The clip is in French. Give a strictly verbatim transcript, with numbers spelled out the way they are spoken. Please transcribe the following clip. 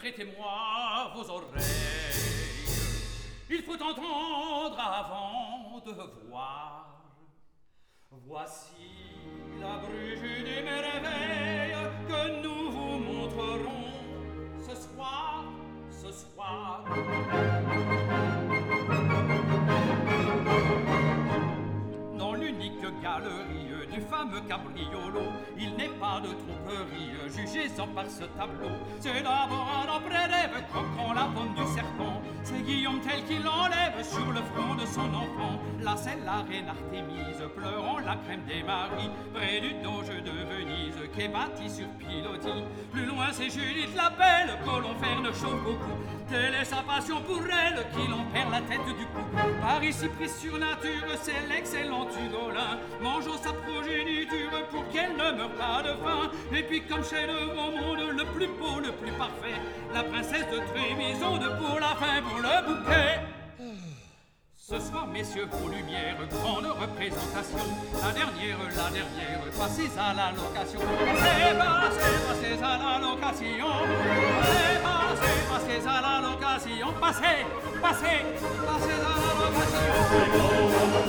prêtez-moi vos oreilles. Il faut entendre avant de voir. Voici la Bruges des merveilles que nous vous montrerons ce soir, ce soir. Dans l'unique galerie du fameux cabriolo, il n'est pas de tromperie, jugez-en par ce tableau. C'est d'abord un homme rêve, croquant la pomme du serpent. C'est Guillaume tel qu'il enlève sur le front de son enfant. Là c'est la reine Artémise, pleurant la crème des maris, près du doge de Venise, qui est bâti sur pilotis. Plus loin c'est Judith la belle, Colomferne chauffe beaucoup. Telle est sa passion pour elle, qu'il en perd la tête du cou. Par ici pris sur nature, c'est l'excellent Ugolin, mangeant sa progéniture pour qu'elle ne meure pas de faim. Et puis comme chef-d'œuvre au monde, le plus beau, le plus parfait, la princesse de Trébizonde pour la fin, pour le bouquet. Ce soir, messieurs, vos lumières, grande représentation. La dernière, la dernière, passez à la location. Passez, passez, passez à la location. Passez, passez, passez à la location. Passez, passez, passez à la location.